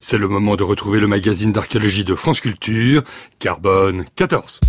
C'est le moment de retrouver le magazine d'archéologie de France Culture, Carbone 14.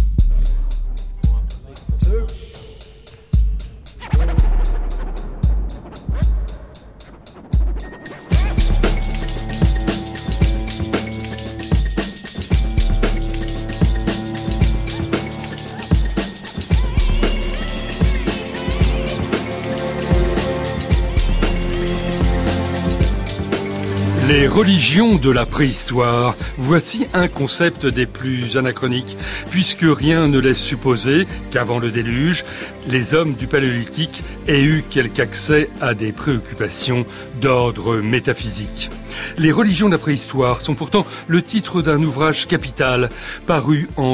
Les religions de la préhistoire, voici un concept des plus anachroniques, puisque rien ne laisse supposer qu'avant le déluge, les hommes du Paléolithique aient eu quelque accès à des préoccupations d'ordre métaphysique. Les religions de la préhistoire sont pourtant le titre d'un ouvrage capital, paru en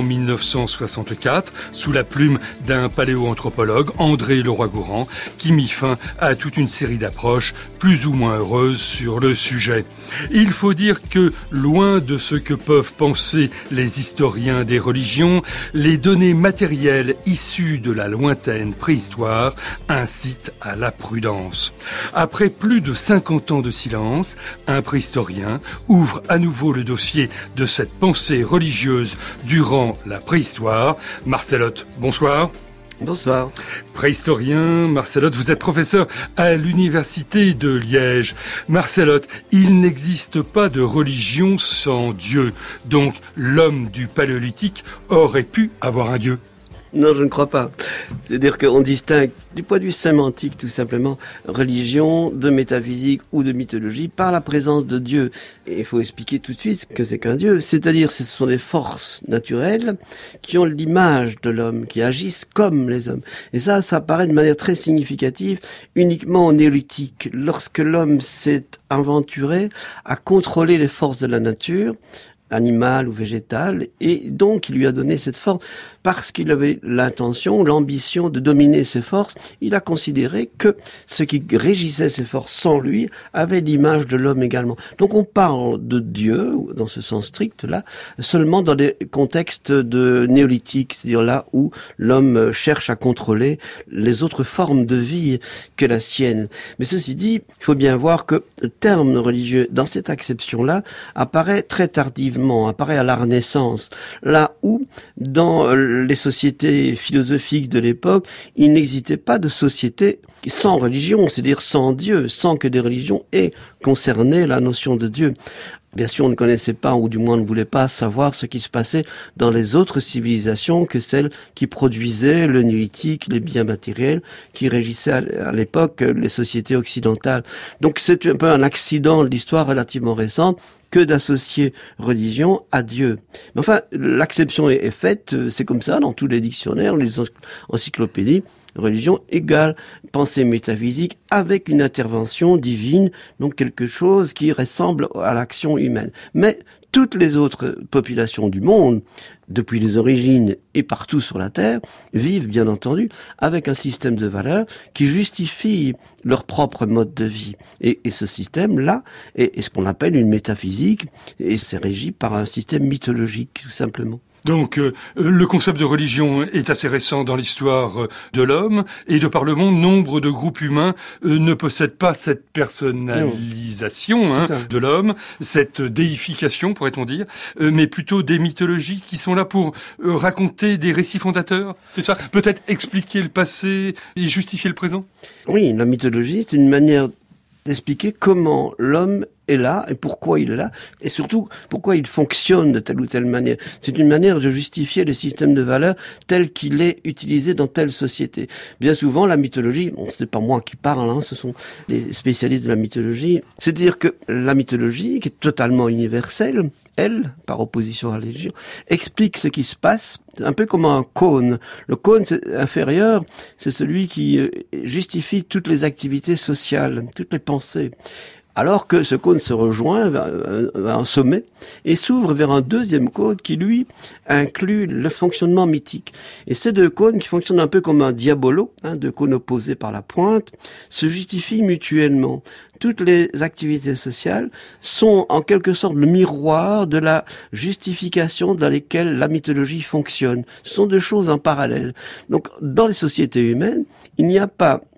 1964, sous la plume d'un paléoanthropologue, André Leroi-Gourhan, qui mit fin à toute une série d'approches plus ou moins heureuses sur le sujet. Il faut dire que, loin de ce que peuvent penser les historiens des religions, les données matérielles issues de la lointaine préhistoire incitent à la prudence. Après plus de 50 ans de silence, un préhistorien ouvre à nouveau le dossier de cette pensée religieuse durant la préhistoire. Marcel Hoth, bonsoir. Bonsoir. Préhistorien, Marcel Hoth, vous êtes professeur à l'université de Liège. Marcel Hoth, il n'existe pas de religion sans Dieu. Donc l'homme du Paléolithique aurait pu avoir un Dieu. Non, je ne crois pas. C'est-à-dire qu'on distingue, du point de vue sémantique, tout simplement, religion de métaphysique ou de mythologie par la présence de Dieu. Et il faut expliquer tout de suite ce que c'est qu'un Dieu. C'est-à-dire, ce sont des forces naturelles qui ont l'image de l'homme, qui agissent comme les hommes. Et ça apparaît de manière très significative uniquement au néolithique, lorsque l'homme s'est aventuré à contrôler les forces de la nature, animal ou végétal, et donc il lui a donné cette force parce qu'il avait l'intention, l'ambition de dominer ces forces. Il a considéré que ce qui régissait ces forces sans lui avait l'image de l'homme également. Donc on parle de Dieu, dans ce sens strict-là, seulement dans des contextes de néolithique, c'est-à-dire là où l'homme cherche à contrôler les autres formes de vie que la sienne. Mais ceci dit, il faut bien voir que le terme religieux, dans cette acception-là, apparaît très tardivement, apparaît à la Renaissance, là où, dans les sociétés philosophiques de l'époque, il n'existait pas de société sans religion, c'est-à-dire sans Dieu, sans que des religions aient concerné la notion de Dieu. Bien sûr, on ne connaissait pas, ou du moins on ne voulait pas savoir ce qui se passait dans les autres civilisations que celles qui produisaient le néolithique, les biens matériels, qui régissaient à l'époque les sociétés occidentales. Donc c'est un peu un accident de l'histoire relativement récente que d'associer religion à Dieu. Mais enfin, l'acception est faite, c'est comme ça dans tous les dictionnaires, les encyclopédies. Religion égale pensée métaphysique avec une intervention divine, donc quelque chose qui ressemble à l'action humaine. Mais toutes les autres populations du monde, depuis les origines et partout sur la Terre, vivent bien entendu avec un système de valeurs qui justifie leur propre mode de vie. Et ce système-là est ce qu'on appelle une métaphysique, et c'est régi par un système mythologique, tout simplement. Donc, le concept de religion est assez récent dans l'histoire de l'homme, et de par le monde, nombre de groupes humains ne possèdent pas cette personnalisation de l'homme, cette déification, pourrait-on dire, mais plutôt des mythologies qui sont là pour raconter des récits fondateurs, c'est ça? Peut-être expliquer le passé et justifier le présent? Oui, la mythologie, c'est une manière d'expliquer comment l'homme est là et pourquoi il est là, et surtout pourquoi il fonctionne de telle ou telle manière. C'est une manière de justifier le système de valeurs tel qu'il est utilisé dans telle société. Bien souvent, la mythologie, bon, ce n'est pas moi qui parle, ce sont les spécialistes de la mythologie, c'est-à-dire que la mythologie, qui est totalement universelle, elle, par opposition à la religion, explique ce qui se passe, un peu comme un cône. Le cône inférieur, c'est celui qui justifie toutes les activités sociales, toutes les pensées. Alors que ce cône se rejoint vers un sommet et s'ouvre vers un deuxième cône qui, lui, inclut le fonctionnement mythique. Et ces deux cônes, qui fonctionnent un peu comme un diabolo, deux cônes opposés par la pointe, se justifient mutuellement. Toutes les activités sociales sont en quelque sorte le miroir de la justification dans laquelle la mythologie fonctionne. Ce sont deux choses en parallèle. Donc, dans les sociétés humaines, il n'y a pas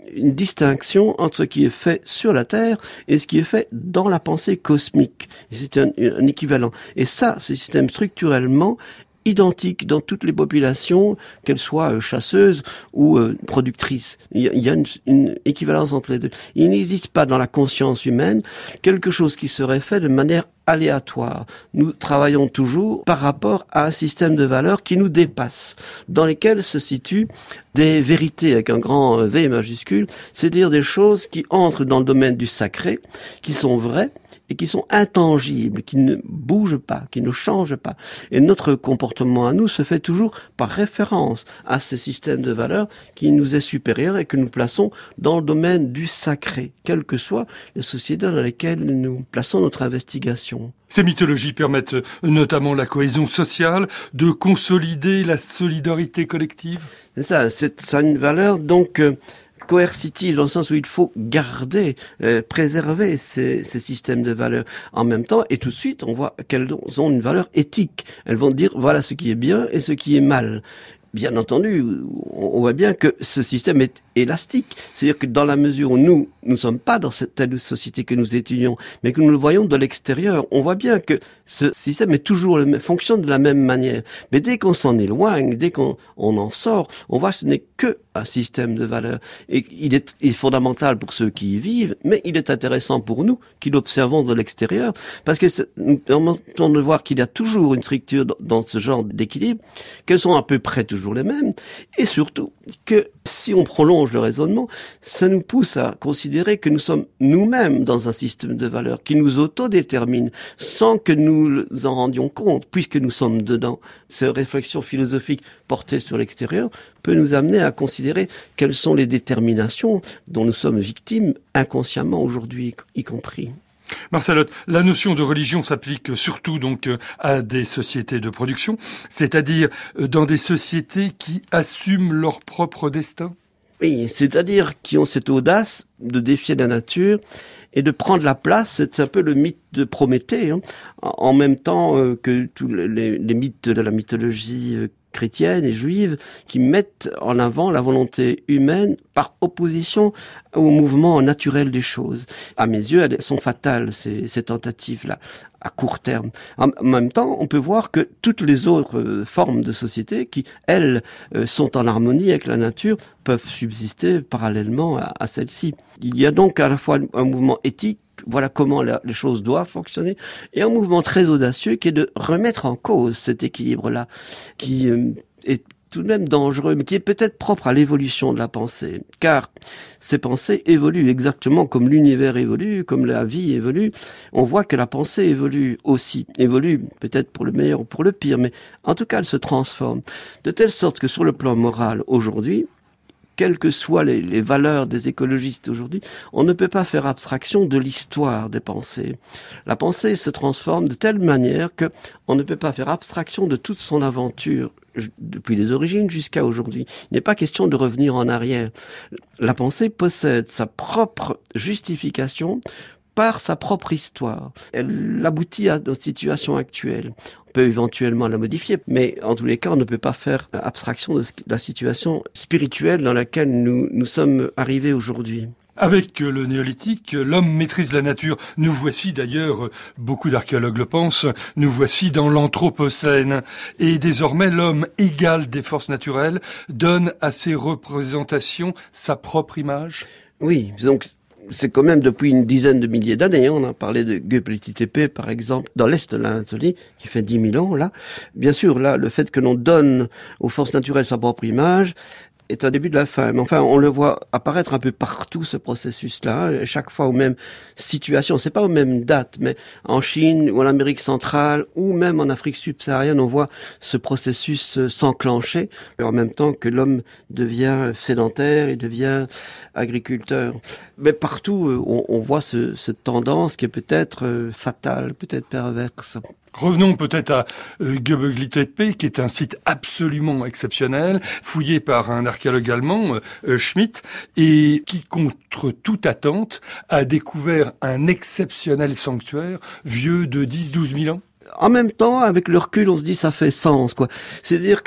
une distinction entre ce qui est fait sur la Terre et ce qui est fait dans la pensée cosmique. C'est un équivalent. Et ça, ce système structurellement identique dans toutes les populations, qu'elles soient chasseuses ou productrices. Il y a une équivalence entre les deux. Il n'existe pas dans la conscience humaine quelque chose qui serait fait de manière aléatoire. Nous travaillons toujours par rapport à un système de valeurs qui nous dépasse, dans lesquelles se situent des vérités avec un grand V majuscule, c'est-à-dire des choses qui entrent dans le domaine du sacré, qui sont vraies, et qui sont intangibles, qui ne bougent pas, qui ne changent pas. Et notre comportement à nous se fait toujours par référence à ce système de valeurs qui nous est supérieur et que nous plaçons dans le domaine du sacré, quelles que soient les sociétés dans lesquelles nous plaçons notre investigation. Ces mythologies permettent notamment la cohésion sociale, de consolider la solidarité collective. C'est ça, ça a une valeur donc coercitive, dans le sens où il faut garder, préserver ces systèmes de valeurs. En même temps, et tout de suite, on voit qu'elles ont une valeur éthique. Elles vont dire, voilà ce qui est bien et ce qui est mal. Bien entendu, on voit bien que ce système est élastique. C'est-à-dire que dans la mesure où nous ne sommes pas dans cette telle société que nous étudions, mais que nous le voyons de l'extérieur, on voit bien que ce système est toujours fonctionne de la même manière. Mais dès qu'on s'en éloigne, dès qu'on en sort, on voit que ce n'est que un système de valeurs. Et il est fondamental pour ceux qui y vivent, mais il est intéressant pour nous qui l'observons de l'extérieur, parce que nous permettons de voir qu'il y a toujours une structure dans ce genre d'équilibre, qu'elles sont à peu près toujours les mêmes, et surtout que si on prolonge le raisonnement, ça nous pousse à considérer que nous sommes nous-mêmes dans un système de valeurs qui nous autodétermine sans que nous en rendions compte, puisque nous sommes dedans. Cette réflexion philosophique portée sur l'extérieur peut nous amener à considérer quelles sont les déterminations dont nous sommes victimes inconsciemment aujourd'hui, y compris. Marcelotte, la notion de religion s'applique surtout donc à des sociétés de production, c'est-à-dire dans des sociétés qui assument leur propre destin. Oui, c'est-à-dire qui ont cette audace de défier la nature et de prendre la place. C'est un peu le mythe de Prométhée, hein, en même temps que tous les mythes de la mythologie chrétienne et juive qui mettent en avant la volonté humaine par opposition au mouvement naturel des choses. À mes yeux, elles sont fatales, ces tentatives-là, à court terme. En même temps, on peut voir que toutes les autres formes de société qui, elles, sont en harmonie avec la nature, peuvent subsister parallèlement à celle-ci. Il y a donc à la fois un mouvement éthique, voilà comment les choses doivent fonctionner, et un mouvement très audacieux qui est de remettre en cause cet équilibre-là, qui est tout de même dangereux, mais qui est peut-être propre à l'évolution de la pensée, car ces pensées évoluent exactement comme l'univers évolue, comme la vie évolue. On voit que la pensée évolue aussi, évolue peut-être pour le meilleur ou pour le pire, mais en tout cas elle se transforme, de telle sorte que sur le plan moral aujourd'hui, quelles que soient les valeurs des écologistes aujourd'hui, on ne peut pas faire abstraction de l'histoire des pensées. La pensée se transforme de telle manière que on ne peut pas faire abstraction de toute son aventure, depuis les origines jusqu'à aujourd'hui. Il n'est pas question de revenir en arrière. La pensée possède sa propre justification par sa propre histoire. Elle aboutit à nos situations actuelles. On peut éventuellement la modifier, mais en tous les cas, on ne peut pas faire abstraction de la situation spirituelle dans laquelle nous sommes arrivés aujourd'hui. Avec le néolithique, l'homme maîtrise la nature. Nous voici d'ailleurs, beaucoup d'archéologues le pensent, nous voici dans l'Anthropocène. Et désormais, l'homme égal des forces naturelles donne à ses représentations sa propre image. Oui, donc c'est quand même depuis une dizaine de milliers d'années. On a parlé de Göbekli Tepe, par exemple, dans l'est de l'Anatolie, qui fait 10 000 ans, là. Bien sûr, là, le fait que l'on donne aux forces naturelles sa propre image est un début de la fin. Mais enfin, on le voit apparaître un peu partout, ce processus-là, chaque fois aux mêmes situations. C'est pas aux mêmes dates, mais en Chine ou en Amérique centrale ou même en Afrique subsaharienne, on voit ce processus s'enclencher en même temps que l'homme devient sédentaire et devient agriculteur. Mais partout, on voit cette tendance qui est peut-être fatale, peut-être perverse. Revenons peut-être à Göbekli Tepe, qui est un site absolument exceptionnel, fouillé par un archéologue allemand, Schmidt, et qui, contre toute attente, a découvert un exceptionnel sanctuaire vieux de 10-12 000 ans. En même temps, avec le recul, on se dit ça fait sens, quoi. C'est-à-dire que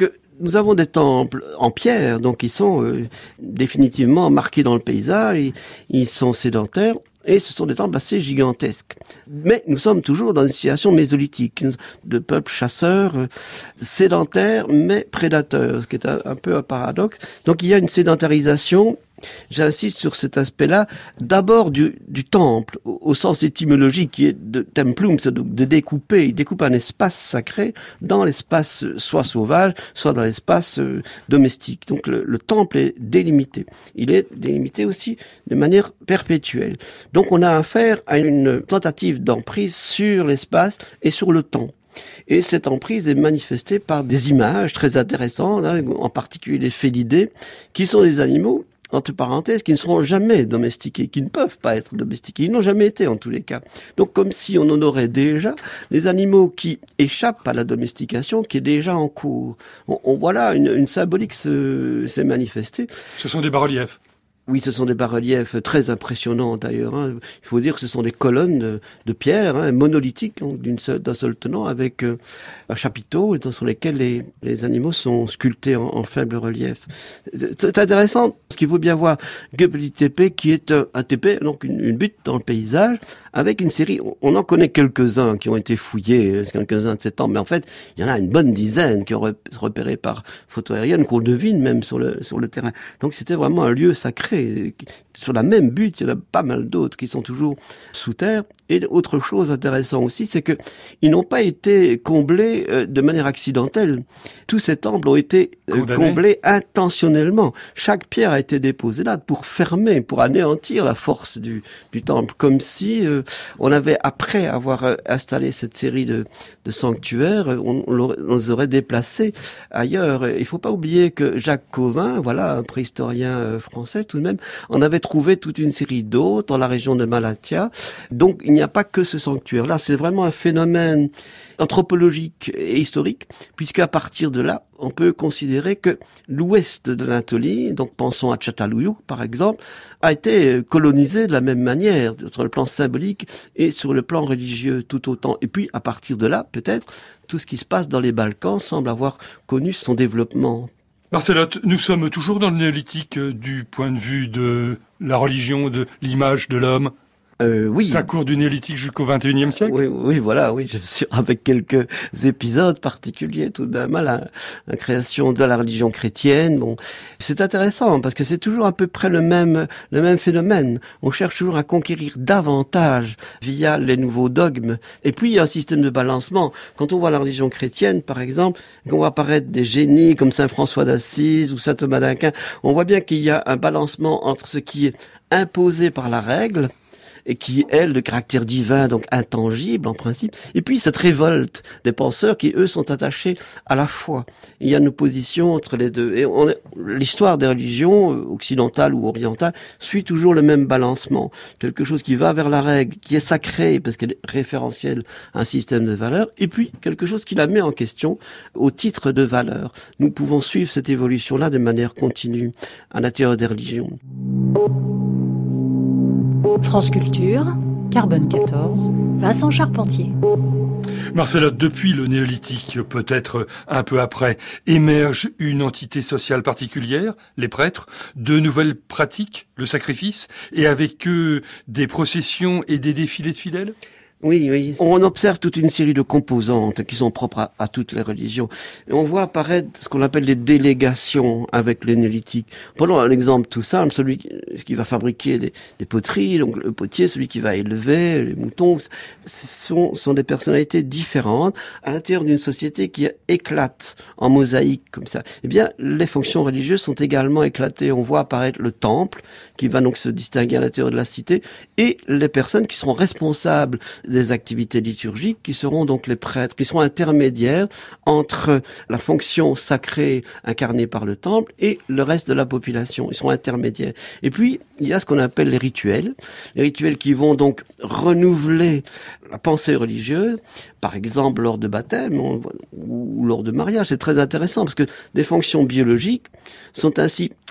Nous avons des temples en pierre, donc ils sont définitivement marqués dans le paysage, ils sont sédentaires, et ce sont des temples assez gigantesques. Mais nous sommes toujours dans une situation mésolithique, de peuples chasseurs, sédentaires, mais prédateurs, ce qui est un peu un paradoxe. Donc il y a une sédentarisation. J'insiste sur cet aspect-là, d'abord du temple, au sens étymologique qui est de templum, c'est de découper. Il découpe un espace sacré dans l'espace soit sauvage, soit dans l'espace domestique. Donc le temple est délimité. Il est délimité aussi de manière perpétuelle. Donc on a affaire à une tentative d'emprise sur l'espace et sur le temps. Et cette emprise est manifestée par des images très intéressantes, en particulier les félidés, qui sont des animaux, entre parenthèses, qui ne seront jamais domestiqués, qui ne peuvent pas être domestiqués. Ils n'ont jamais été, en tous les cas. Donc, comme si on en aurait déjà des animaux qui échappent à la domestication, qui est déjà en cours. Voilà, une symbolique s'est manifestée. Ce sont des bas-reliefs. Oui, ce sont des bas-reliefs très impressionnants d'ailleurs. Il faut dire que ce sont des colonnes de pierre monolithiques, d'un seul tenant, avec un chapiteau sur lesquels les animaux sont sculptés en faible relief. C'est intéressant, parce qu'il faut bien voir Göbekli Tepe, qui est un tepe, donc une butte dans le paysage, avec une série, on en connaît quelques-uns qui ont été fouillés, quelques-uns de ces temps, mais en fait, il y en a une bonne dizaine qui ont repéré par photo aérienne, qu'on devine même sur le terrain. Donc c'était vraiment un lieu sacré. Sur la même butte, il y en a pas mal d'autres qui sont toujours sous terre. Et autre chose intéressante aussi, c'est que ils n'ont pas été comblés de manière accidentelle. Tous ces temples ont été comblés intentionnellement. Chaque pierre a été déposée là pour fermer, pour anéantir la force du temple, comme si on avait, après avoir installé cette série de sanctuaires, on les aurait déplacés ailleurs. Il faut pas oublier que Jacques Cauvin, voilà, un préhistorien français tout de même, en avait trouvé toute une série d'autres dans la région de Malatya. Donc il n'y a pas que ce sanctuaire-là, c'est vraiment un phénomène anthropologique et historique, puisqu'à partir de là, on peut considérer que l'ouest de l'Anatolie, donc pensons à Çatalhöyük par exemple, a été colonisé de la même manière, sur le plan symbolique et sur le plan religieux tout autant. Et puis à partir de là, peut-être, tout ce qui se passe dans les Balkans semble avoir connu son développement. Marcelotte, nous sommes toujours dans le néolithique du point de vue de la religion, de l'image de l'homme. Oui. Ça court du néolithique jusqu'au XXIe siècle. Oui, voilà, je suis avec quelques épisodes particuliers tout de même, la création de la religion chrétienne. Bon, c'est intéressant parce que c'est toujours à peu près le même phénomène. On cherche toujours à conquérir davantage via les nouveaux dogmes. Et puis il y a un système de balancement. Quand on voit la religion chrétienne, par exemple, qu'on voit apparaître des génies comme Saint François d'Assise ou Saint Thomas d'Aquin, on voit bien qu'il y a un balancement entre ce qui est imposé par la règle et qui, elle, de caractère divin, donc intangible en principe, et puis cette révolte des penseurs qui, eux, sont attachés à la foi. Il y a une opposition entre les deux. Et l'histoire des religions, occidentales ou orientales, suit toujours le même balancement. Quelque chose qui va vers la règle, qui est sacré, parce qu'elle est référentielle à un système de valeurs, et puis quelque chose qui la met en question au titre de valeur. Nous pouvons suivre cette évolution-là de manière continue à l'intérieur des religions. France Culture, Carbone 14, Vincent Charpentier. Marcelotte, depuis le néolithique, peut-être un peu après, émerge une entité sociale particulière, les prêtres, de nouvelles pratiques, le sacrifice, et avec eux des processions et des défilés de fidèles ? Oui. On observe toute une série de composantes qui sont propres à toutes les religions. Et on voit apparaître ce qu'on appelle les délégations avec les néolithiques. Prenons un exemple tout simple, celui qui va fabriquer des poteries, donc le potier, celui qui va élever les moutons. Ce sont des personnalités différentes à l'intérieur d'une société qui éclate en mosaïque comme ça. Eh bien, les fonctions religieuses sont également éclatées. On voit apparaître le temple qui va donc se distinguer à l'intérieur de la cité et les personnes qui seront responsables des activités liturgiques, qui seront donc les prêtres, qui seront intermédiaires entre la fonction sacrée incarnée par le temple et le reste de la population. Ils seront intermédiaires. Et puis, il y a ce qu'on appelle les rituels qui vont donc renouveler la pensée religieuse, par exemple lors de baptême ou lors de mariage. C'est très intéressant parce que des fonctions biologiques sont ainsi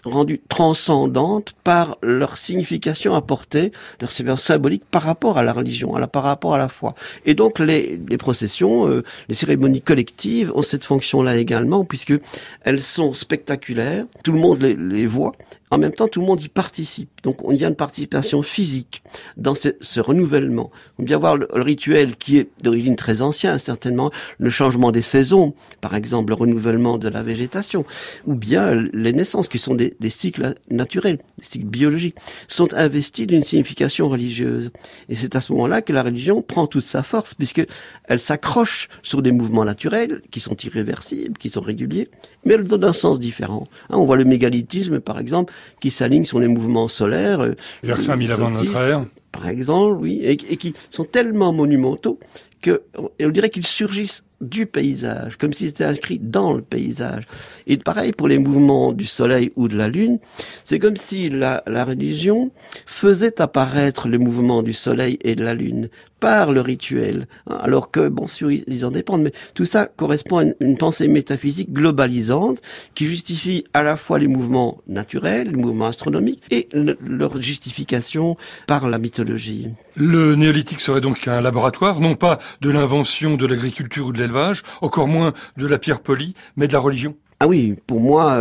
rendues transcendantes par leur signification apportée, leur signification symbolique par rapport à la religion, par rapport à la foi. Et donc les processions, les cérémonies collectives ont cette fonction-là également, puisque elles sont spectaculaires, tout le monde les voit, en même temps tout le monde y participe. Donc il y a une participation physique dans ce renouvellement. On peut bien voir le rituel qui est d'origine très ancien, certainement le changement des saisons, par exemple le renouvellement de la végétation, ou bien les naissances qui sont des cycles naturels, des cycles biologiques, sont investis d'une signification religieuse. Et c'est à ce moment-là que la religion prend toute sa force, puisque elle s'accroche sur des mouvements naturels qui sont irréversibles, qui sont réguliers, mais elle donne un sens différent. On voit le mégalithisme, par exemple, qui s'aligne sur les mouvements solaires. Vers 5000 avant notre ère. Par exemple, oui, et qui sont tellement monumentaux on dirait qu'ils surgissent du paysage, comme s'ils étaient inscrits dans le paysage. Et pareil pour les mouvements du soleil ou de la lune, c'est comme si la religion faisait apparaître les mouvements du soleil et de la lune par le rituel, alors que, bon, sûr, ils en dépendent, mais tout ça correspond à une pensée métaphysique globalisante qui justifie à la fois les mouvements naturels, les mouvements astronomiques et leur justification par la mythologie. Le néolithique serait donc un laboratoire, non pas de l'invention de l'agriculture ou de l'élevage, encore moins de la pierre polie, mais de la religion. Ah oui, pour moi,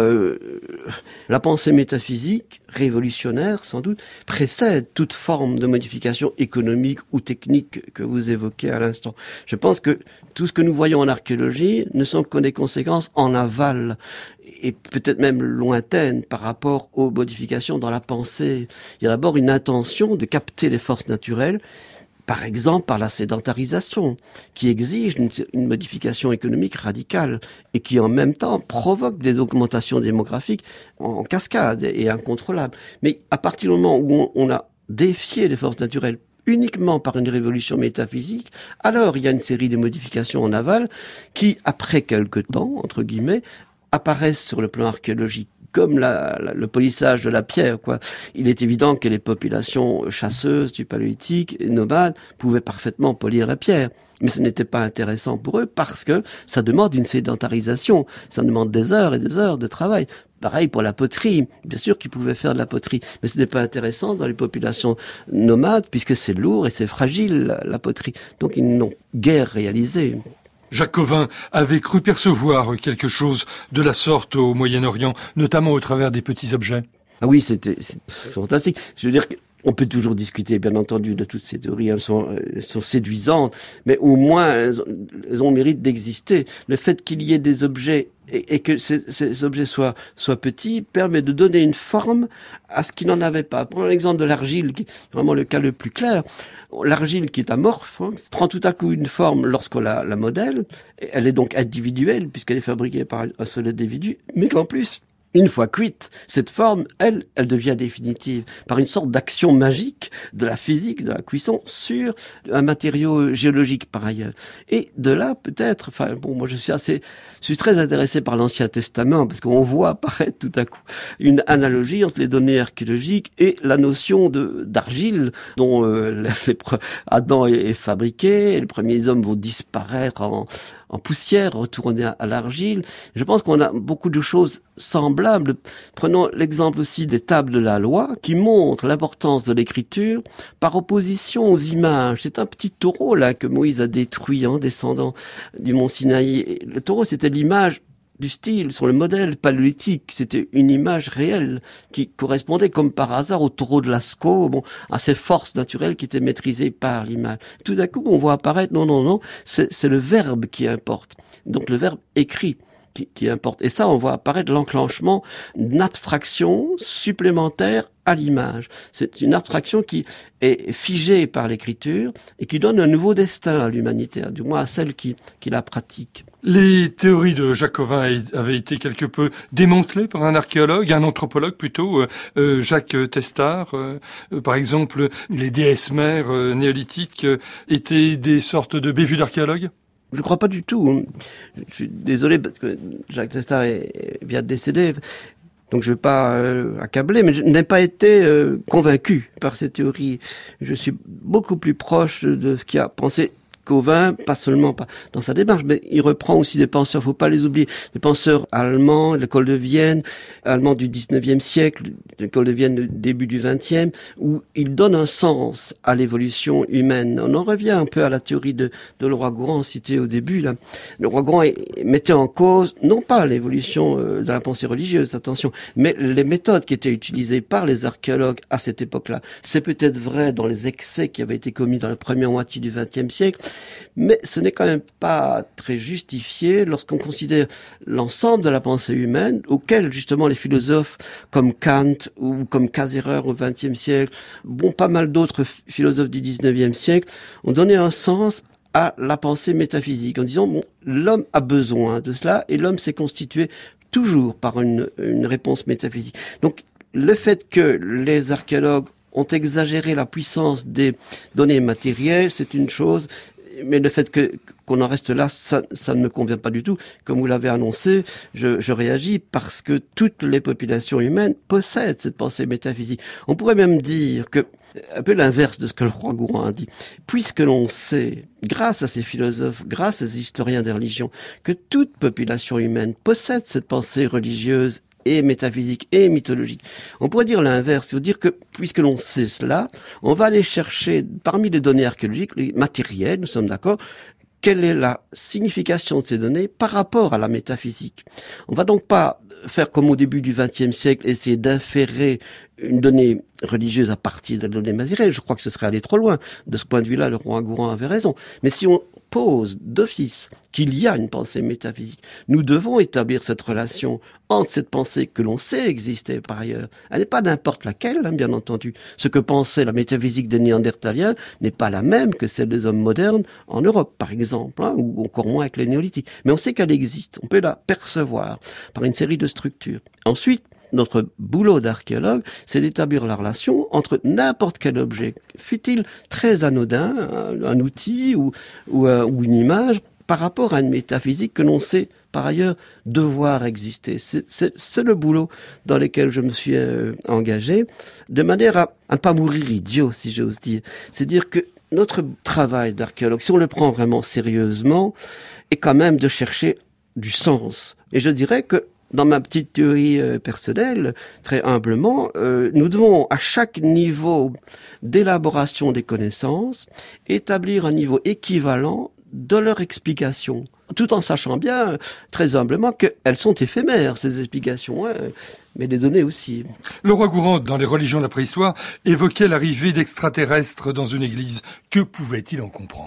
la pensée métaphysique, révolutionnaire sans doute, précède toute forme de modification économique ou technique que vous évoquez à l'instant. Je pense que tout ce que nous voyons en archéologie ne sont que des conséquences en aval, et peut-être même lointaines par rapport aux modifications dans la pensée. Il y a d'abord une intention de capter les forces naturelles, par exemple par la sédentarisation, qui exige une modification économique radicale et qui en même temps provoque des augmentations démographiques en cascade et incontrôlables. Mais à partir du moment où on a défié les forces naturelles uniquement par une révolution métaphysique, alors il y a une série de modifications en aval qui, après quelque temps, entre guillemets, apparaissent sur le plan archéologique, comme le polissage de la pierre, quoi. Il est évident que les populations chasseuses du paléolithique et nomades pouvaient parfaitement polir la pierre. Mais ce n'était pas intéressant pour eux parce que ça demande une sédentarisation. Ça demande des heures et des heures de travail. Pareil pour la poterie. Bien sûr qu'ils pouvaient faire de la poterie, mais ce n'est pas intéressant dans les populations nomades puisque c'est lourd et c'est fragile, la poterie. Donc ils n'ont guère réalisé. Jacques Cauvin avait cru percevoir quelque chose de la sorte au Moyen-Orient, notamment au travers des petits objets. Ah oui, c'est fantastique. Je veux dire qu'on peut toujours discuter, bien entendu, de toutes ces théories. Elles sont séduisantes, mais au moins elles ont le mérite d'exister. Le fait qu'il y ait des objets et que ces objets soient petits permet de donner une forme à ce qui n'en avait pas. Prenons l'exemple de l'argile, qui est vraiment le cas le plus clair. L'argile qui est amorphe prend tout à coup une forme lorsqu'on la modèle. Elle est donc individuelle puisqu'elle est fabriquée par un seul individu, mais qu'en plus, une fois cuite, cette forme, elle devient définitive par une sorte d'action magique de la physique, de la cuisson sur un matériau géologique par ailleurs. Et de là, peut-être, moi je suis très intéressé par l'Ancien Testament parce qu'on voit apparaître tout à coup une analogie entre les données archéologiques et la notion d'argile dont Adam est fabriqué, et les premiers hommes vont disparaître en poussière, retourner à l'argile. Je pense qu'on a beaucoup de choses semblables. Prenons l'exemple aussi des tables de la loi qui montrent l'importance de l'écriture par opposition aux images. C'est un petit taureau là que Moïse a détruit en descendant du mont Sinaï. Le taureau, c'était l'image du style, sur le modèle paléolithique. C'était une image réelle qui correspondait comme par hasard au taureau de Lascaux, à ces forces naturelles qui étaient maîtrisées par l'image. Tout d'un coup, on voit apparaître, non, c'est le verbe qui importe. Donc le verbe écrit qui importe. Et ça, on voit apparaître l'enclenchement d'une abstraction supplémentaire à l'image. C'est une abstraction qui est figée par l'écriture et qui donne un nouveau destin à l'humanité, du moins à celle qui la pratique. Les théories de Jacques Cauvin avaient été quelque peu démantelées par un archéologue, un anthropologue plutôt, Jacques Testard. Par exemple, les déesses mères néolithiques étaient des sortes de bévues d'archéologues? Je ne crois pas du tout. Je suis désolé parce que Jacques Testard vient de décéder. Donc je ne vais pas accabler, mais je n'ai pas été convaincu par ces théories. Je suis beaucoup plus proche de ce qui a pensé jusqu'au vin, pas seulement dans sa démarche, mais il reprend aussi des penseurs, faut pas les oublier, des penseurs allemands, l'école de Vienne, allemands du 19e siècle, l'école de Vienne du début du 20e, où il donne un sens à l'évolution humaine. On en revient un peu à la théorie de Leroi-Gourhan citée au début, là. Leroi-Gourhan mettait en cause, non pas l'évolution de la pensée religieuse, attention, mais les méthodes qui étaient utilisées par les archéologues à cette époque-là. C'est peut-être vrai dans les excès qui avaient été commis dans la première moitié du XXe siècle, mais ce n'est quand même pas très justifié lorsqu'on considère l'ensemble de la pensée humaine, auquel justement les philosophes comme Kant ou comme Cassirer au XXe siècle, pas mal d'autres philosophes du XIXe siècle, ont donné un sens à la pensée métaphysique, en disant l'homme a besoin de cela, et l'homme s'est constitué toujours par une réponse métaphysique. Donc le fait que les archéologues ont exagéré la puissance des données matérielles, c'est une chose, mais le fait qu'on en reste là, ça ne me convient pas du tout. Comme vous l'avez annoncé, je réagis parce que toutes les populations humaines possèdent cette pensée métaphysique. On pourrait même dire que, un peu l'inverse de ce que Leroi-Gourhan a dit, puisque l'on sait, grâce à ces philosophes, grâce à ces historiens des religions, que toute population humaine possède cette pensée religieuse et métaphysique et mythologique. On pourrait dire l'inverse, c'est-à-dire que, puisque l'on sait cela, on va aller chercher, parmi les données archéologiques, les matérielles, nous sommes d'accord, quelle est la signification de ces données par rapport à la métaphysique. On va donc pas faire comme au début du XXe siècle, essayer d'inférer une donnée religieuse à partir de données matérielles. Je crois que ce serait aller trop loin. De ce point de vue-là, Leroi-Gourhan avait raison. Mais si on pose d'office qu'il y a une pensée métaphysique, nous devons établir cette relation entre cette pensée que l'on sait exister par ailleurs. Elle n'est pas n'importe laquelle, bien entendu. Ce que pensait la métaphysique des Néandertaliens n'est pas la même que celle des hommes modernes en Europe, par exemple, ou encore moins avec les néolithiques. Mais on sait qu'elle existe. On peut la percevoir par une série de structures. Ensuite, notre boulot d'archéologue, c'est d'établir la relation entre n'importe quel objet, fût-il très anodin, un outil ou une image, par rapport à une métaphysique que l'on sait par ailleurs devoir exister. C'est le boulot dans lequel je me suis engagé, de manière à ne pas mourir idiot, si j'ose dire. C'est-à-dire que notre travail d'archéologue, si on le prend vraiment sérieusement, est quand même de chercher du sens. Et je dirais que dans ma petite théorie personnelle, très humblement, nous devons à chaque niveau d'élaboration des connaissances établir un niveau équivalent de leur explication, tout en sachant bien, très humblement, qu'elles sont éphémères, ces explications, mais les données aussi. Leroi-Gourhan, dans les religions de la préhistoire, évoquait l'arrivée d'extraterrestres dans une église. Que pouvait-il en comprendre ?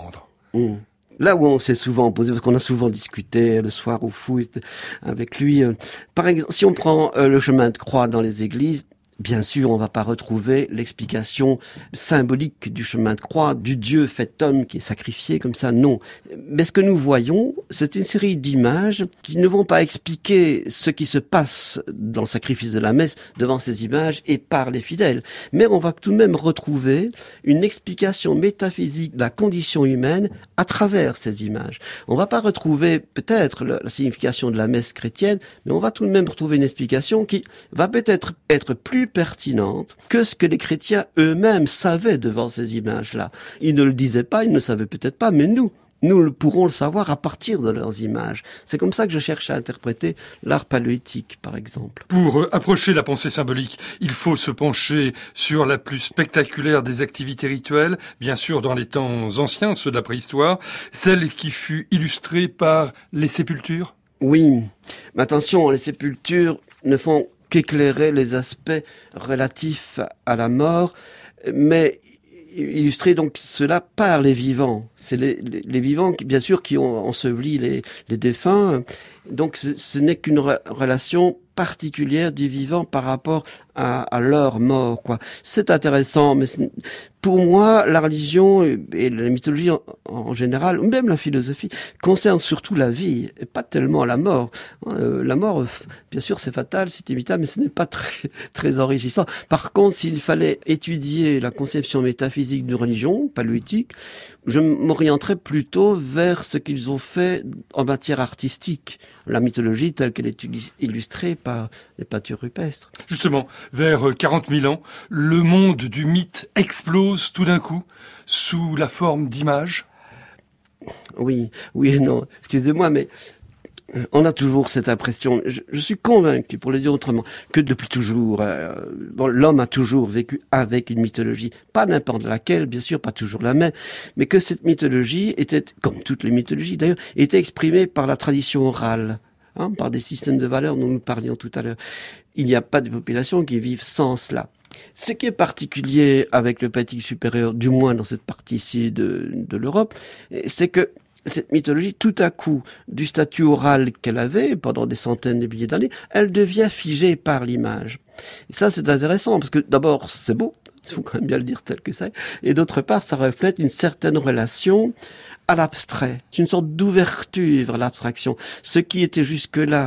Là où on s'est souvent posé, parce qu'on a souvent discuté le soir au foot avec lui, par exemple, si on prend le chemin de croix dans les églises, bien sûr, on ne va pas retrouver l'explication symbolique du chemin de croix, du Dieu fait homme qui est sacrifié comme ça, non. Mais ce que nous voyons, c'est une série d'images qui ne vont pas expliquer ce qui se passe dans le sacrifice de la messe devant ces images et par les fidèles. Mais on va tout de même retrouver une explication métaphysique de la condition humaine à travers ces images. On ne va pas retrouver peut-être la signification de la messe chrétienne, mais on va tout de même retrouver une explication qui va peut-être être plus pertinente que ce que les chrétiens eux-mêmes savaient devant ces images-là. Ils ne le disaient pas, ils ne le savaient peut-être pas, mais nous pourrons le savoir à partir de leurs images. C'est comme ça que je cherche à interpréter l'art paléolithique, par exemple. Pour approcher la pensée symbolique, il faut se pencher sur la plus spectaculaire des activités rituelles, bien sûr dans les temps anciens, ceux de la préhistoire, celle qui fut illustrée par les sépultures. Oui, mais attention, les sépultures ne font qu'éclairer les aspects relatifs à la mort, mais illustrer donc cela par les vivants. C'est les vivants, bien sûr, qui ont enseveli les défunts. Donc ce n'est qu'une relation particulière du vivant par rapport à leur mort, quoi. C'est intéressant, mais pour moi, la religion et la mythologie en général, ou même la philosophie, concerne surtout la vie, et pas tellement la mort. La mort, bien sûr, c'est fatal, c'est inévitable, mais ce n'est pas très, très enrichissant. Par contre, s'il fallait étudier la conception métaphysique d'une religion paléolithique, je m'orienterais plutôt vers ce qu'ils ont fait en matière artistique, la mythologie telle qu'elle est illustrée par les peintures rupestres. Justement, vers 40 000 ans, le monde du mythe explose tout d'un coup sous la forme d'images. Oui et non. Excusez-moi, mais on a toujours cette impression, je suis convaincu, pour le dire autrement, que depuis toujours, l'homme a toujours vécu avec une mythologie, pas n'importe laquelle, bien sûr, pas toujours la même, mais que cette mythologie était, comme toutes les mythologies d'ailleurs, était exprimée par la tradition orale, par des systèmes de valeurs dont nous parlions tout à l'heure. Il n'y a pas de population qui vive sans cela. Ce qui est particulier avec le paléolithique supérieur, du moins dans cette partie-ci de l'Europe, c'est que cette mythologie, tout à coup, du statut oral qu'elle avait pendant des centaines de milliers d'années, elle devient figée par l'image. Et ça, c'est intéressant, parce que d'abord, c'est beau, il faut quand même bien le dire tel que c'est, et d'autre part, ça reflète une certaine relation à l'abstrait. C'est une sorte d'ouverture vers l'abstraction. Ce qui était jusque-là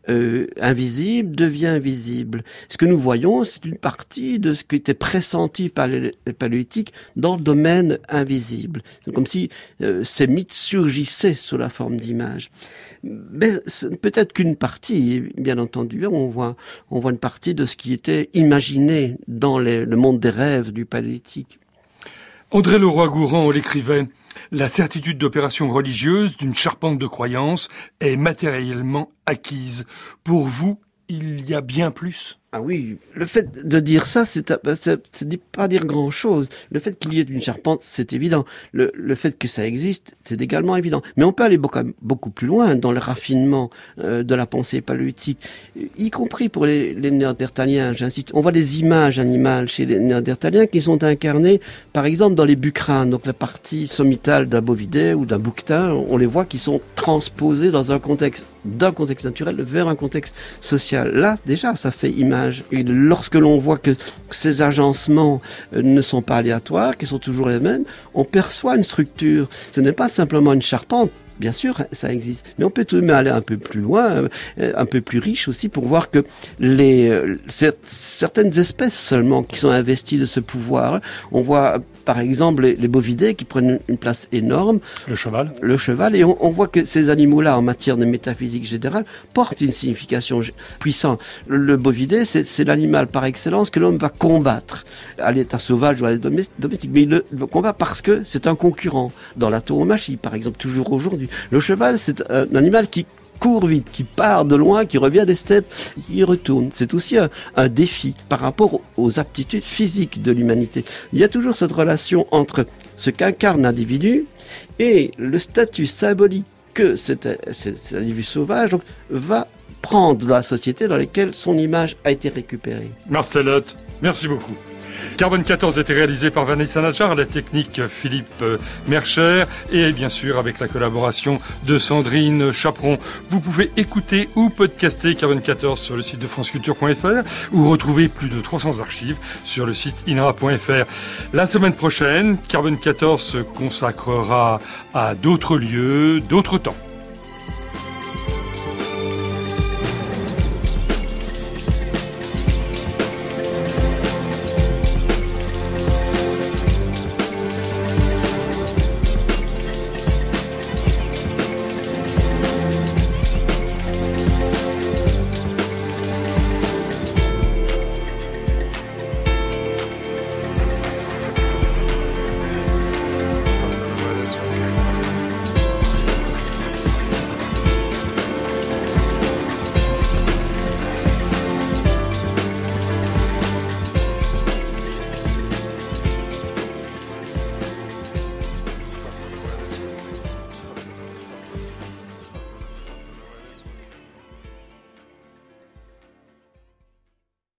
invisible devient visible. Ce que nous voyons, c'est une partie de ce qui était pressenti par les paléolithiques dans le domaine invisible. C'est comme si ces mythes surgissaient sous la forme d'images. Mais peut-être qu'une partie, bien entendu, on voit une partie de ce qui était imaginé dans le monde des rêves du paléolithique. André Leroi-Gourhan l'écrivait: la certitude d'opération religieuse d'une charpente de croyance est matériellement acquise. Pour vous, il y a bien plus. Ah oui, le fait de dire ça, c'est pas dire grand-chose. Le fait qu'il y ait une charpente, c'est évident. Le fait que ça existe, c'est également évident. Mais on peut aller beaucoup plus loin dans le raffinement de la pensée paléolithique, y compris pour les Néandertaliens, j'insiste. On voit des images animales chez les Néandertaliens qui sont incarnées, par exemple, dans les bucranes, donc la partie sommitale d'un bovidé ou d'un bouquetin. On les voit qui sont transposés dans d'un contexte naturel vers un contexte social. Là, déjà, ça fait image. Et lorsque l'on voit que ces agencements ne sont pas aléatoires, qu'ils sont toujours les mêmes, on perçoit une structure. Ce n'est pas simplement une charpente. Bien sûr, ça existe, mais on peut tout de même aller un peu plus loin, un peu plus riche aussi, pour voir que certaines espèces seulement qui sont investies de ce pouvoir. On voit par exemple les bovidés qui prennent une place énorme. Le cheval, et on voit que ces animaux-là, en matière de métaphysique générale, portent une signification puissante. Le bovidé, c'est l'animal par excellence que l'homme va combattre à l'état sauvage ou à l'état domestique, mais il le combat parce que c'est un concurrent. Dans la tauromachie, par exemple, toujours aujourd'hui. Le cheval, c'est un animal qui court vite, qui part de loin, qui revient des steppes, qui retourne. C'est aussi un défi par rapport aux aptitudes physiques de l'humanité. Il y a toujours cette relation entre ce qu'incarne l'individu et le statut symbolique que cet individu sauvage va prendre dans la société dans laquelle son image a été récupérée. Marcel Hoth, merci beaucoup. Carbone 14 a été réalisé par Vanessa Nadjar, la technique Philippe Mercher et bien sûr avec la collaboration de Sandrine Chaperon. Vous pouvez écouter ou podcaster Carbone 14 sur le site de franceculture.fr ou retrouver plus de 300 archives sur le site inra.fr. La semaine prochaine, Carbone 14 se consacrera à d'autres lieux, d'autres temps.